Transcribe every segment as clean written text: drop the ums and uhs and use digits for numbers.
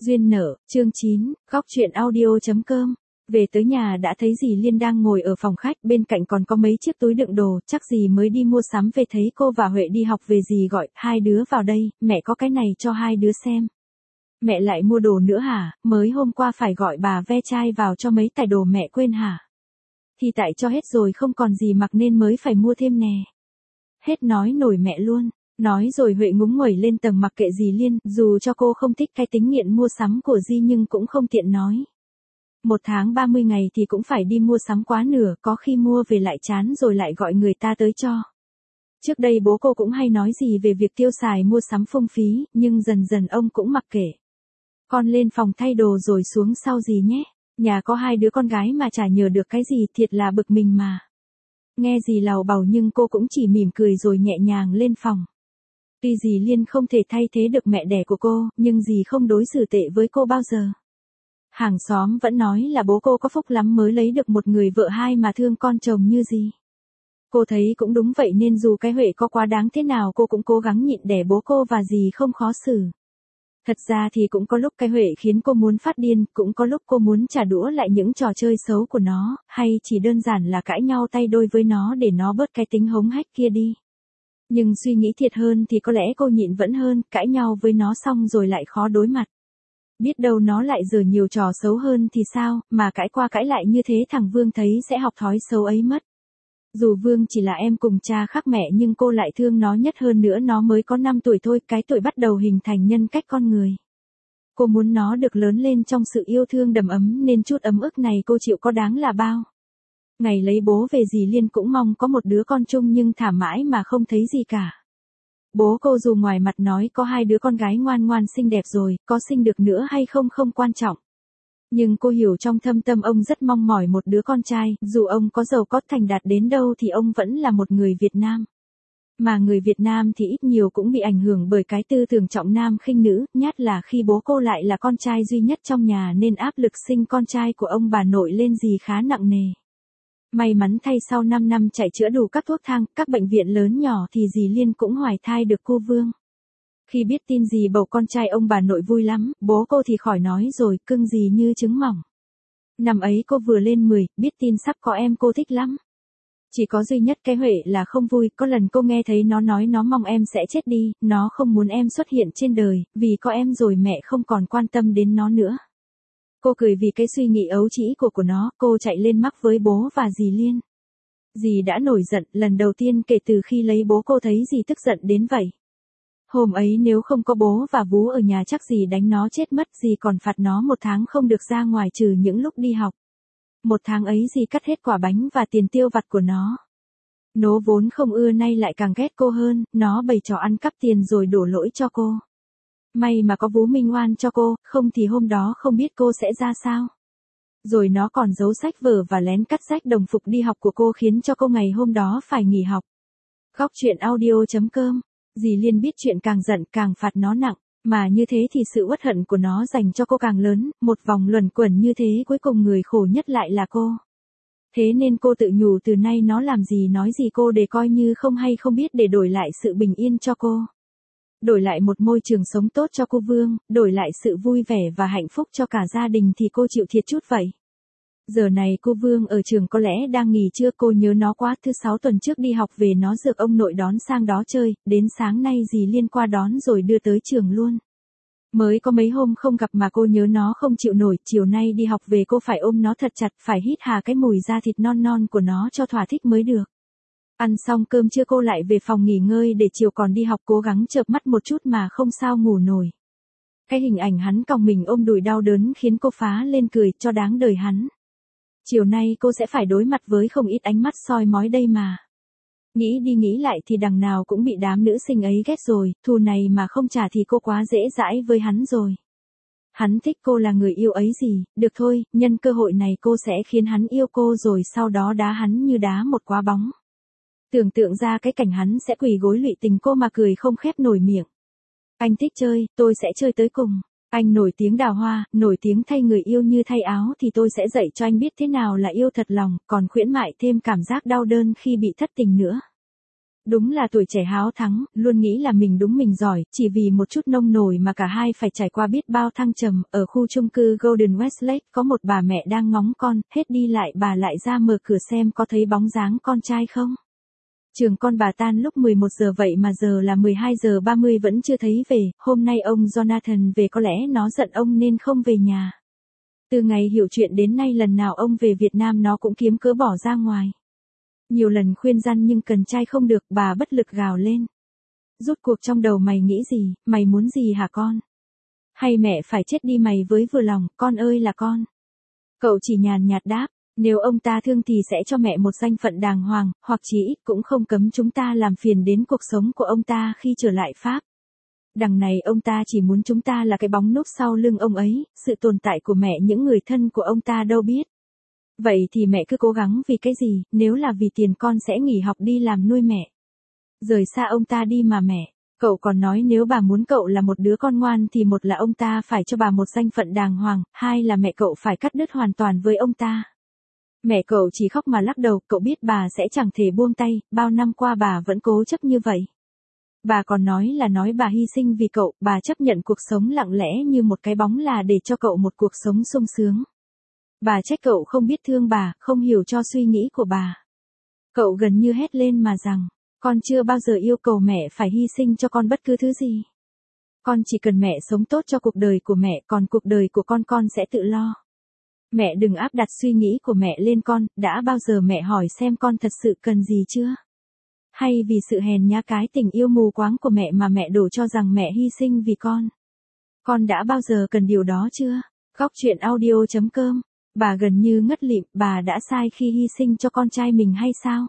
Duyên nợ, chương 9, góc truyện audio.com. Về tới nhà đã thấy dì Liên đang ngồi ở phòng khách, bên cạnh còn có mấy chiếc túi đựng đồ, chắc dì mới đi mua sắm về thấy cô và Huệ đi học về dì gọi, hai đứa vào đây, mẹ có cái này cho hai đứa xem. Mẹ lại mua đồ nữa hả, mới hôm qua phải gọi bà ve chai vào cho mấy tải đồ mẹ quên hả? Thì tại cho hết rồi không còn gì mặc nên mới phải mua thêm nè. Hết nói nổi mẹ luôn. Nói rồi Huệ ngúng nguẩy lên tầng mặc kệ dì Liên, dù cho cô không thích cái tính nghiện mua sắm của dì nhưng cũng không tiện nói. 1 tháng 30 ngày thì cũng phải đi mua sắm quá nửa, có khi mua về lại chán rồi lại gọi người ta tới cho. Trước đây bố cô cũng hay nói gì về việc tiêu xài mua sắm phung phí, nhưng dần dần ông cũng mặc kệ. Con lên phòng thay đồ rồi xuống sau dì nhé, nhà có 2 đứa con gái mà chả nhờ được cái gì, thiệt là bực mình mà. Nghe dì lầu bầu nhưng cô cũng chỉ mỉm cười rồi nhẹ nhàng lên phòng. Tuy dì Liên không thể thay thế được mẹ đẻ của cô, nhưng dì không đối xử tệ với cô bao giờ. Hàng xóm vẫn nói là bố cô có phúc lắm mới lấy được một người vợ hai mà thương con chồng như dì. Cô thấy cũng đúng vậy nên dù cái Huệ có quá đáng thế nào cô cũng cố gắng nhịn để bố cô và dì không khó xử. Thật ra thì cũng có lúc cái Huệ khiến cô muốn phát điên, cũng có lúc cô muốn trả đũa lại những trò chơi xấu của nó, hay chỉ đơn giản là cãi nhau tay đôi với nó để nó bớt cái tính hống hách kia đi. Nhưng suy nghĩ thiệt hơn thì có lẽ cô nhịn vẫn hơn, cãi nhau với nó xong rồi lại khó đối mặt. Biết đâu nó lại giở nhiều trò xấu hơn thì sao, mà cãi qua cãi lại như thế thằng Vương thấy sẽ học thói xấu ấy mất. Dù Vương chỉ là em cùng cha khác mẹ nhưng cô lại thương nó nhất, hơn nữa nó mới có 5 tuổi thôi, cái tuổi bắt đầu hình thành nhân cách con người. Cô muốn nó được lớn lên trong sự yêu thương đầm ấm nên chút ấm ức này cô chịu có đáng là bao. Ngày lấy bố về dì Liên cũng mong có một đứa con chung nhưng thả mãi mà không thấy gì cả. Bố cô dù ngoài mặt nói có 2 đứa con gái ngoan ngoan xinh đẹp rồi, có sinh được nữa hay không không quan trọng. Nhưng cô hiểu trong thâm tâm ông rất mong mỏi một đứa con trai, dù ông có giàu có thành đạt đến đâu thì ông vẫn là một người Việt Nam. Mà người Việt Nam thì ít nhiều cũng bị ảnh hưởng bởi cái tư tưởng trọng nam khinh nữ, nhất là khi bố cô lại là con trai duy nhất trong nhà nên áp lực sinh con trai của ông bà nội lên dì khá nặng nề. May mắn thay sau 5 năm chạy chữa đủ các thuốc thang, các bệnh viện lớn nhỏ thì dì Liên cũng hoài thai được cô Vương. Khi biết tin dì bầu con trai ông bà nội vui lắm, bố cô thì khỏi nói rồi, cưng dì như trứng mỏng. Năm ấy cô vừa lên 10, biết tin sắp có em cô thích lắm. Chỉ có duy nhất cái Huệ là không vui, có lần cô nghe thấy nó nói nó mong em sẽ chết đi, nó không muốn em xuất hiện trên đời, vì có em rồi mẹ không còn quan tâm đến nó nữa. Cô cười vì cái suy nghĩ ấu trĩ của nó, cô chạy lên mắc với bố và dì Liên. Dì đã nổi giận, lần đầu tiên kể từ khi lấy bố cô thấy dì tức giận đến vậy. Hôm ấy nếu không có bố và Vú ở nhà chắc dì đánh nó chết mất, dì còn phạt nó 1 tháng không được ra ngoài trừ những lúc đi học. 1 tháng ấy dì cắt hết quả bánh và tiền tiêu vặt của nó. Nó vốn không ưa nay lại càng ghét cô hơn, nó bày trò ăn cắp tiền rồi đổ lỗi cho cô. May mà có Vú minh oan cho cô, không thì hôm đó không biết cô sẽ ra sao. Rồi nó còn giấu sách vở và lén cắt rách đồng phục đi học của cô khiến cho cô ngày hôm đó phải nghỉ học. Góc truyện audio.com. Dì Liên biết chuyện càng giận càng phạt nó nặng, mà như thế thì sự uất hận của nó dành cho cô càng lớn, một vòng luẩn quẩn như thế cuối cùng người khổ nhất lại là cô. Thế nên cô tự nhủ từ nay nó làm gì nói gì cô để coi như không hay không biết để đổi lại sự bình yên cho cô. Đổi lại một môi trường sống tốt cho cô Vương, đổi lại sự vui vẻ và hạnh phúc cho cả gia đình thì cô chịu thiệt chút vậy. Giờ này cô Vương ở trường có lẽ đang nghỉ trưa, cô nhớ nó quá, thứ 6 tuần trước đi học về nó rước ông nội đón sang đó chơi, đến sáng nay dì Liên qua đón rồi đưa tới trường luôn. Mới có mấy hôm không gặp mà cô nhớ nó không chịu nổi, chiều nay đi học về cô phải ôm nó thật chặt, phải hít hà cái mùi da thịt non non của nó cho thỏa thích mới được. Ăn xong cơm trưa cô lại về phòng nghỉ ngơi để chiều còn đi học, cố gắng chợp mắt một chút mà không sao ngủ nổi. Cái hình ảnh hắn còng mình ôm đùi đau đớn khiến cô phá lên cười cho đáng đời hắn. Chiều nay cô sẽ phải đối mặt với không ít ánh mắt soi mói đây mà. Nghĩ đi nghĩ lại thì đằng nào cũng bị đám nữ sinh ấy ghét rồi, thù này mà không trả thì cô quá dễ dãi với hắn rồi. Hắn thích cô là người yêu ấy gì, được thôi, nhân cơ hội này cô sẽ khiến hắn yêu cô rồi sau đó đá hắn như đá một quả bóng. Tưởng tượng ra cái cảnh hắn sẽ quỳ gối lụy tình cô mà cười không khép nổi miệng. Anh thích chơi, tôi sẽ chơi tới cùng. Anh nổi tiếng đào hoa, nổi tiếng thay người yêu như thay áo thì tôi sẽ dạy cho anh biết thế nào là yêu thật lòng, còn khuyến mại thêm cảm giác đau đớn khi bị thất tình nữa. Đúng là tuổi trẻ háo thắng, luôn nghĩ là mình đúng mình giỏi, chỉ vì một chút nông nổi mà cả hai phải trải qua biết bao thăng trầm. Ở khu chung cư Golden Westlake có một bà mẹ đang ngóng con, hết đi lại bà lại ra mở cửa xem có thấy bóng dáng con trai không. Trường con bà tan lúc 11 giờ vậy mà giờ là 12 giờ 30 vẫn chưa thấy về, hôm nay ông Jonathan về có lẽ nó giận ông nên không về nhà. Từ ngày hiểu chuyện đến nay lần nào ông về Việt Nam nó cũng kiếm cớ bỏ ra ngoài. Nhiều lần khuyên răn nhưng cần trai không được, bà bất lực gào lên. Rút cuộc trong đầu mày nghĩ gì, mày muốn gì hả con? Hay mẹ phải chết đi mày với vừa lòng, con ơi là con. Cậu chỉ nhàn nhạt đáp, nếu ông ta thương thì sẽ cho mẹ một danh phận đàng hoàng, hoặc chỉ ít cũng không cấm chúng ta làm phiền đến cuộc sống của ông ta khi trở lại Pháp. Đằng này ông ta chỉ muốn chúng ta là cái bóng núp sau lưng ông ấy, sự tồn tại của mẹ những người thân của ông ta đâu biết. Vậy thì mẹ cứ cố gắng vì cái gì, nếu là vì tiền con sẽ nghỉ học đi làm nuôi mẹ. Rời xa ông ta đi mà mẹ. Cậu còn nói nếu bà muốn cậu là một đứa con ngoan thì một là ông ta phải cho bà một danh phận đàng hoàng, hai là mẹ cậu phải cắt đứt hoàn toàn với ông ta. Mẹ cậu chỉ khóc mà lắc đầu, cậu biết bà sẽ chẳng thể buông tay, bao năm qua bà vẫn cố chấp như vậy. Bà còn nói bà hy sinh vì cậu, bà chấp nhận cuộc sống lặng lẽ như một cái bóng là để cho cậu một cuộc sống sung sướng. Bà trách cậu không biết thương bà, không hiểu cho suy nghĩ của bà. Cậu gần như hét lên mà rằng, con chưa bao giờ yêu cầu mẹ phải hy sinh cho con bất cứ thứ gì. Con chỉ cần mẹ sống tốt cho cuộc đời của mẹ, còn cuộc đời của con sẽ tự lo. Mẹ đừng áp đặt suy nghĩ của mẹ lên con, đã bao giờ mẹ hỏi xem con thật sự cần gì chưa? Hay vì sự hèn nhát cái tình yêu mù quáng của mẹ mà mẹ đổ cho rằng mẹ hy sinh vì con? Con đã bao giờ cần điều đó chưa? Góc chuyện audio.com. Bà gần như ngất lịm, bà đã sai khi hy sinh cho con trai mình hay sao?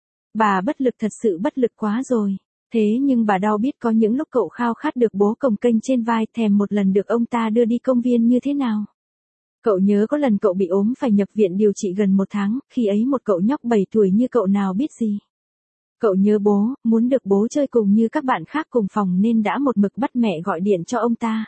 Bà bất lực, thật sự bất lực quá rồi. Thế nhưng bà đau biết có những lúc cậu khao khát được bố cồng kênh trên vai, thèm một lần được ông ta đưa đi công viên như thế nào. Cậu nhớ có lần cậu bị ốm phải nhập viện điều trị gần 1 tháng, khi ấy một cậu nhóc 7 tuổi như cậu nào biết gì. Cậu nhớ bố, muốn được bố chơi cùng như các bạn khác cùng phòng nên đã một mực bắt mẹ gọi điện cho ông ta.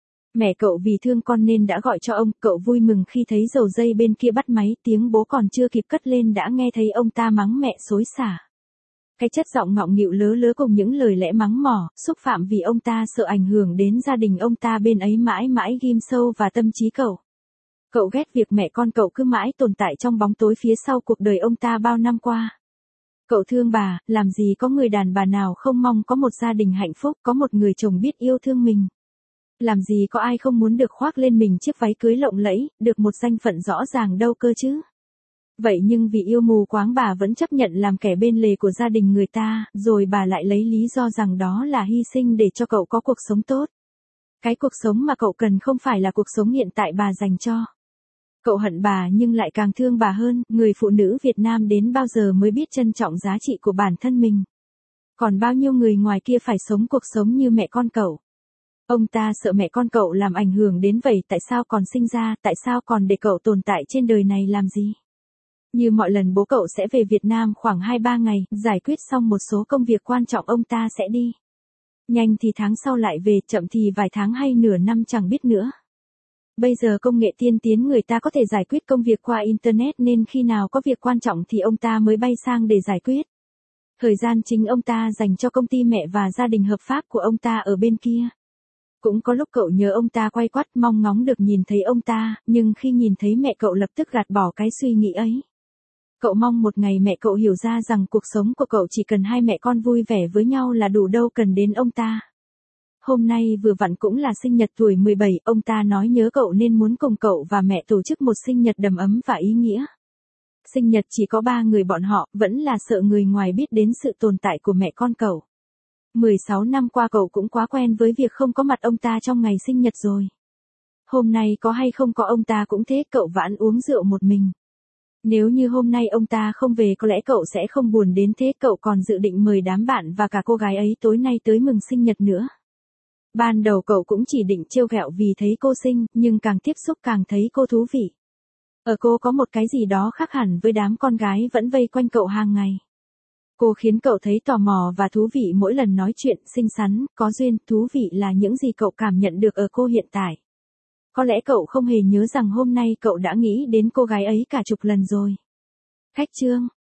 Mẹ cậu vì thương con nên đã gọi cho ông, cậu vui mừng khi thấy dầu dây bên kia bắt máy, tiếng bố còn chưa kịp cất lên đã nghe thấy ông ta mắng mẹ xối xả. Cái chất giọng ngọng nghịu lớ lớ cùng những lời lẽ mắng mỏ, xúc phạm vì ông ta sợ ảnh hưởng đến gia đình ông ta bên ấy mãi mãi ghim sâu vào tâm trí cậu. Cậu ghét việc mẹ con cậu cứ mãi tồn tại trong bóng tối phía sau cuộc đời ông ta bao năm qua. Cậu thương bà, làm gì có người đàn bà nào không mong có một gia đình hạnh phúc, có một người chồng biết yêu thương mình. Làm gì có ai không muốn được khoác lên mình chiếc váy cưới lộng lẫy, được một danh phận rõ ràng đâu cơ chứ. Vậy nhưng vì yêu mù quáng bà vẫn chấp nhận làm kẻ bên lề của gia đình người ta, rồi bà lại lấy lý do rằng đó là hy sinh để cho cậu có cuộc sống tốt. Cái cuộc sống mà cậu cần không phải là cuộc sống hiện tại bà dành cho. Cậu hận bà nhưng lại càng thương bà hơn, người phụ nữ Việt Nam đến bao giờ mới biết trân trọng giá trị của bản thân mình. Còn bao nhiêu người ngoài kia phải sống cuộc sống như mẹ con cậu. Ông ta sợ mẹ con cậu làm ảnh hưởng đến vậy, tại sao còn sinh ra, tại sao còn để cậu tồn tại trên đời này làm gì? Như mọi lần bố cậu sẽ về Việt Nam khoảng 2-3 ngày, giải quyết xong một số công việc quan trọng ông ta sẽ đi. Nhanh thì tháng sau lại về, chậm thì vài tháng hay nửa năm chẳng biết nữa. Bây giờ công nghệ tiên tiến người ta có thể giải quyết công việc qua Internet nên khi nào có việc quan trọng thì ông ta mới bay sang để giải quyết. Thời gian chính ông ta dành cho công ty mẹ và gia đình hợp pháp của ông ta ở bên kia. Cũng có lúc cậu nhớ ông ta quay quắt mong ngóng được nhìn thấy ông ta, nhưng khi nhìn thấy mẹ cậu lập tức gạt bỏ cái suy nghĩ ấy. Cậu mong một ngày mẹ cậu hiểu ra rằng cuộc sống của cậu chỉ cần hai mẹ con vui vẻ với nhau là đủ, đâu cần đến ông ta. Hôm nay vừa vặn cũng là sinh nhật tuổi 17, ông ta nói nhớ cậu nên muốn cùng cậu và mẹ tổ chức một sinh nhật đầm ấm và ý nghĩa. Sinh nhật chỉ có 3 người bọn họ, vẫn là sợ người ngoài biết đến sự tồn tại của mẹ con cậu. 16 năm qua cậu cũng quá quen với việc không có mặt ông ta trong ngày sinh nhật rồi. Hôm nay có hay không có ông ta cũng thế, cậu vẫn uống rượu một mình. Nếu như hôm nay ông ta không về có lẽ cậu sẽ không buồn đến thế, cậu còn dự định mời đám bạn và cả cô gái ấy tối nay tới mừng sinh nhật nữa. Ban đầu cậu cũng chỉ định trêu ghẹo vì thấy cô xinh, nhưng càng tiếp xúc càng thấy cô thú vị. Ở cô có một cái gì đó khác hẳn với đám con gái vẫn vây quanh cậu hàng ngày. Cô khiến cậu thấy tò mò và thú vị mỗi lần nói chuyện, xinh xắn, có duyên, thú vị là những gì cậu cảm nhận được ở cô hiện tại. Có lẽ cậu không hề nhớ rằng hôm nay cậu đã nghĩ đến cô gái ấy cả chục lần rồi. Khách chương.